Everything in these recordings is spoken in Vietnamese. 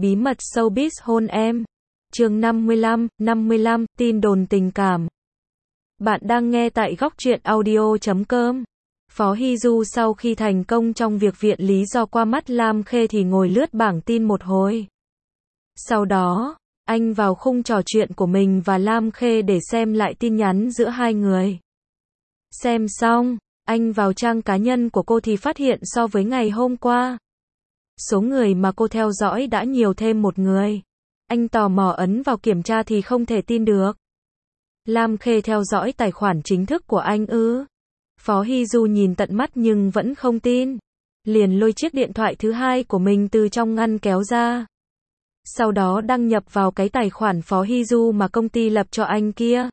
Bí mật showbiz hôn em. Chương 55, tin đồn tình cảm. Bạn đang nghe tại Góc Truyện Audio.com. Phó Hy Du sau khi thành công trong việc viện lý do qua mắt Lam Khê thì ngồi lướt bảng tin một hồi. Sau đó, anh vào khung trò chuyện của mình và Lam Khê để xem lại tin nhắn giữa hai người. Xem xong, anh vào trang cá nhân của cô thì phát hiện so với ngày hôm qua, số người mà cô theo dõi đã nhiều thêm một người. Anh tò mò ấn vào kiểm tra thì không thể tin được. Lam Khê theo dõi tài khoản chính thức của anh ư? Phó Hy Du nhìn tận mắt nhưng vẫn không tin. Liền lôi chiếc điện thoại thứ hai của mình từ trong ngăn kéo ra. Sau đó đăng nhập vào cái tài khoản Phó Hy Du mà công ty lập cho anh kia.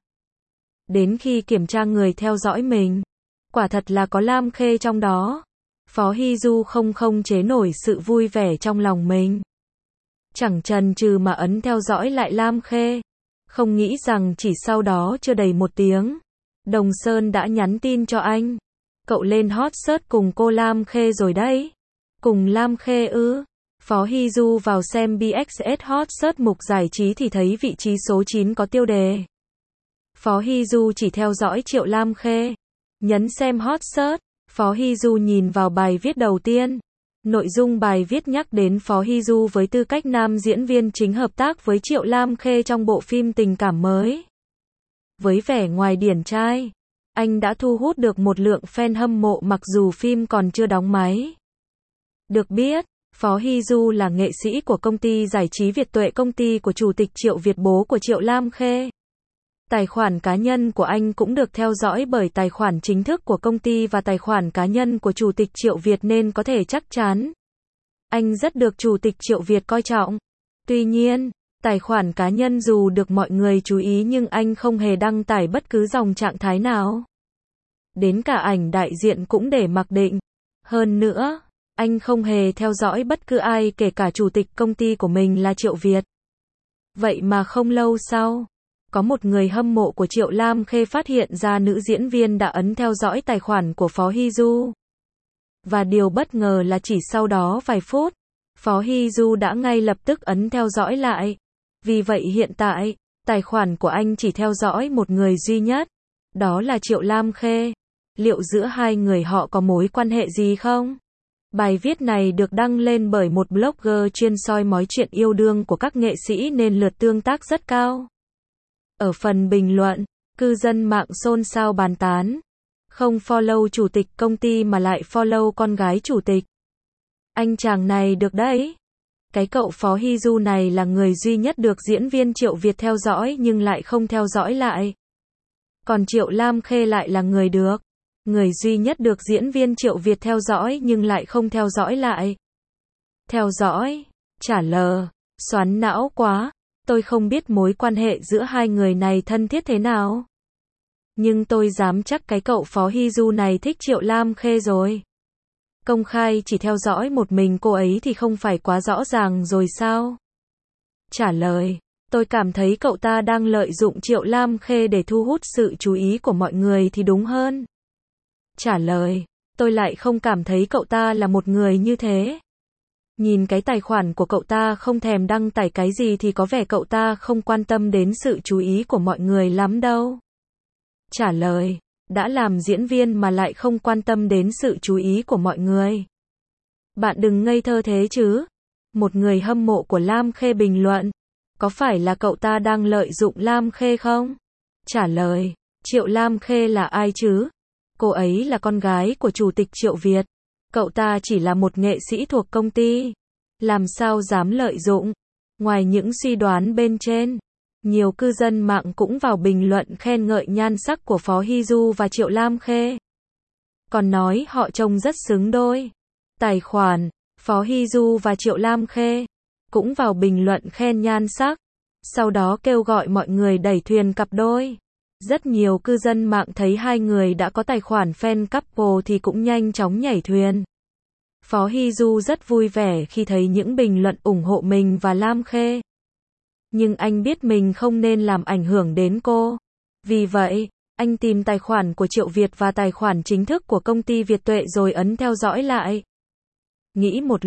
Đến khi kiểm tra người theo dõi mình, quả thật là có Lam Khê trong đó. Phó Hy Du không chế nổi sự vui vẻ trong lòng mình. Chẳng chần chừ mà ấn theo dõi lại Lam Khê. Không nghĩ rằng chỉ sau đó chưa đầy một tiếng, Đồng Sơn đã nhắn tin cho anh. Cậu lên hot search cùng cô Lam Khê rồi đấy. Cùng Lam Khê ư? Phó Hy Du vào xem BXS hot search mục giải trí thì thấy vị trí số 9 có tiêu đề. Phó Hy Du chỉ theo dõi Triệu Lam Khê. Nhấn xem hot search. Phó Hy Du nhìn vào bài viết đầu tiên. Nội dung bài viết nhắc đến Phó Hy Du với tư cách nam diễn viên chính hợp tác với Triệu Lam Khê trong bộ phim tình cảm mới. Với vẻ ngoài điển trai, anh đã thu hút được một lượng fan hâm mộ mặc dù phim còn chưa đóng máy. Được biết, Phó Hy Du là nghệ sĩ của công ty giải trí Việt Tuệ, công ty của Chủ tịch Triệu Việt, bố của Triệu Lam Khê. Tài khoản cá nhân của anh cũng được theo dõi bởi tài khoản chính thức của công ty và tài khoản cá nhân của Chủ tịch Triệu Việt nên có thể chắc chắn anh rất được Chủ tịch Triệu Việt coi trọng. Tuy nhiên, tài khoản cá nhân dù được mọi người chú ý nhưng anh không hề đăng tải bất cứ dòng trạng thái nào. Đến cả ảnh đại diện cũng để mặc định. Hơn nữa, anh không hề theo dõi bất cứ ai kể cả Chủ tịch công ty của mình là Triệu Việt. Vậy mà không lâu sau, có một người hâm mộ của Triệu Lam Khê phát hiện ra nữ diễn viên đã ấn theo dõi tài khoản của Phó Hy Du. Và điều bất ngờ là chỉ sau đó vài phút, Phó Hy Du đã ngay lập tức ấn theo dõi lại. Vì vậy hiện tại, tài khoản của anh chỉ theo dõi một người duy nhất, đó là Triệu Lam Khê. Liệu giữa hai người họ có mối quan hệ gì không? Bài viết này được đăng lên bởi một blogger chuyên soi mói chuyện yêu đương của các nghệ sĩ nên lượt tương tác rất cao. Ở phần bình luận, cư dân mạng xôn xao bàn tán. Không follow chủ tịch công ty mà lại follow con gái chủ tịch. Anh chàng này được đấy. Cái cậu Phó Hy Du này là người duy nhất được diễn viên Triệu Việt theo dõi nhưng lại không theo dõi lại. Còn Triệu Lam Khê lại là người được. Người duy nhất được diễn viên Triệu Việt theo dõi nhưng lại không theo dõi lại. Theo dõi, trả lờ, xoắn não quá. Tôi không biết mối quan hệ giữa hai người này thân thiết thế nào. Nhưng tôi dám chắc cái cậu Phó Hy Du này thích Triệu Lam Khê rồi. Công khai chỉ theo dõi một mình cô ấy thì không phải quá rõ ràng rồi sao? Trả lời, tôi cảm thấy cậu ta đang lợi dụng Triệu Lam Khê để thu hút sự chú ý của mọi người thì đúng hơn. Trả lời, tôi lại không cảm thấy cậu ta là một người như thế. Nhìn cái tài khoản của cậu ta không thèm đăng tải cái gì thì có vẻ cậu ta không quan tâm đến sự chú ý của mọi người lắm đâu. Trả lời, đã làm diễn viên mà lại không quan tâm đến sự chú ý của mọi người. Bạn đừng ngây thơ thế chứ. Một người hâm mộ của Lam Khê bình luận, có phải là cậu ta đang lợi dụng Lam Khê không? Trả lời, Triệu Lam Khê là ai chứ? Cô ấy là con gái của Chủ tịch Triệu Việt. Cậu ta chỉ là một nghệ sĩ thuộc công ty. Làm sao dám lợi dụng? Ngoài những suy đoán bên trên, nhiều cư dân mạng cũng vào bình luận khen ngợi nhan sắc của Phó Hy Du và Triệu Lam Khê. Còn nói họ trông rất xứng đôi. Tài khoản Phó Hy Du và Triệu Lam Khê cũng vào bình luận khen nhan sắc. Sau đó kêu gọi mọi người đẩy thuyền cặp đôi. Rất nhiều cư dân mạng thấy hai người đã có tài khoản fan couple thì cũng nhanh chóng nhảy thuyền. Phó Hy Du rất vui vẻ khi thấy những bình luận ủng hộ mình và Lam Khê. Nhưng anh biết mình không nên làm ảnh hưởng đến cô. Vì vậy, anh tìm tài khoản của Triệu Việt và tài khoản chính thức của công ty Việt Tuệ rồi ấn theo dõi lại. Nghĩ một lúc,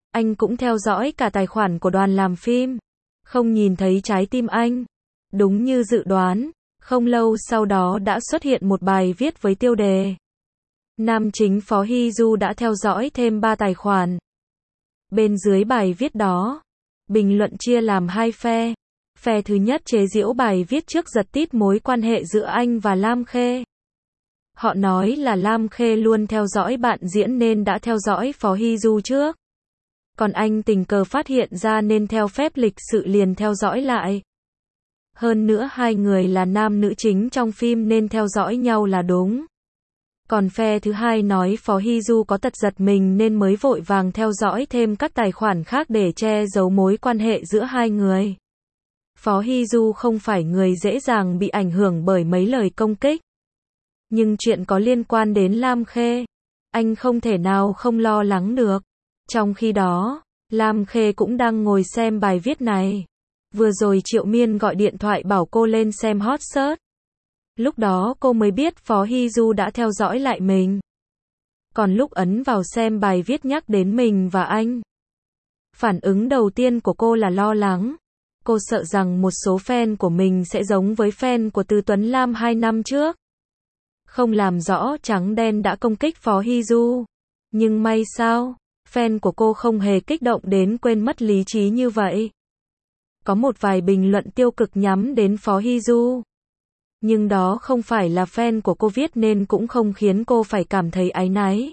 Anh cũng theo dõi cả tài khoản của đoàn làm phim. Không nhìn thấy trái tim anh. Đúng như dự đoán, không lâu sau đó đã xuất hiện một bài viết với tiêu đề. Nam chính Phó Hy Du đã theo dõi thêm 3 tài khoản. Bên dưới bài viết đó, bình luận chia làm hai phe. Phe thứ nhất chế giễu bài viết trước giật tít mối quan hệ giữa anh và Lam Khê. Họ nói là Lam Khê luôn theo dõi bạn diễn nên đã theo dõi Phó Hy Du trước. Còn anh tình cờ phát hiện ra nên theo phép lịch sự liền theo dõi lại. Hơn nữa hai người là nam nữ chính trong phim nên theo dõi nhau là đúng. Còn phe thứ hai nói Phó Hy Du có tật giật mình nên mới vội vàng theo dõi thêm các tài khoản khác để che giấu mối quan hệ giữa hai người. Phó Hy Du không phải người dễ dàng bị ảnh hưởng bởi mấy lời công kích. Nhưng chuyện có liên quan đến Lam Khê, anh không thể nào không lo lắng được. Trong khi đó, Lam Khê cũng đang ngồi xem bài viết này. Vừa rồi Triệu Miên gọi điện thoại bảo cô lên xem hot search. Lúc đó cô mới biết Phó Hy Du đã theo dõi lại mình. Còn lúc ấn vào xem bài viết nhắc đến mình và anh, phản ứng đầu tiên của cô là lo lắng. Cô sợ rằng một số fan của mình sẽ giống với fan của Từ Tuấn Lam 2 năm trước. Không làm rõ trắng đen đã công kích Phó Hy Du. Nhưng may sao, fan của cô không hề kích động đến quên mất lý trí như vậy. Có một vài bình luận tiêu cực nhắm đến Phó Hy Du. Nhưng đó không phải là fan của cô viết nên cũng không khiến cô phải cảm thấy áy náy.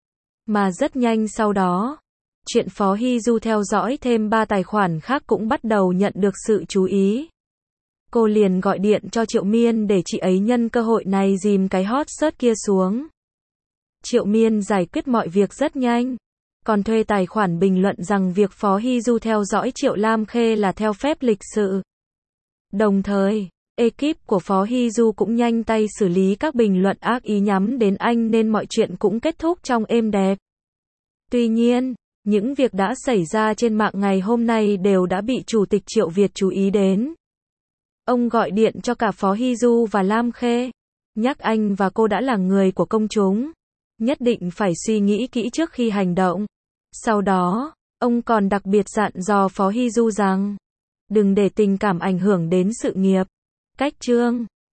Mà rất nhanh sau đó, chuyện Phó Hy Du theo dõi thêm 3 tài khoản khác cũng bắt đầu nhận được sự chú ý. Cô liền gọi điện cho Triệu Miên để chị ấy nhân cơ hội này dìm cái hot search kia xuống. Triệu Miên giải quyết mọi việc rất nhanh. Còn thuê tài khoản bình luận rằng việc Phó Hy Du theo dõi Triệu Lam Khê là theo phép lịch sự. Đồng thời, ekip của Phó Hy Du cũng nhanh tay xử lý các bình luận ác ý nhắm đến anh nên mọi chuyện cũng kết thúc trong êm đẹp. Tuy nhiên, những việc đã xảy ra trên mạng ngày hôm nay đều đã bị Chủ tịch Triệu Việt chú ý đến. Ông gọi điện cho cả Phó Hy Du và Lam Khê, nhắc anh và cô đã là người của công chúng, nhất định phải suy nghĩ kỹ trước khi hành động. Sau đó, ông còn đặc biệt dặn dò Phó Hy Du rằng, đừng để tình cảm ảnh hưởng đến sự nghiệp. Cách chương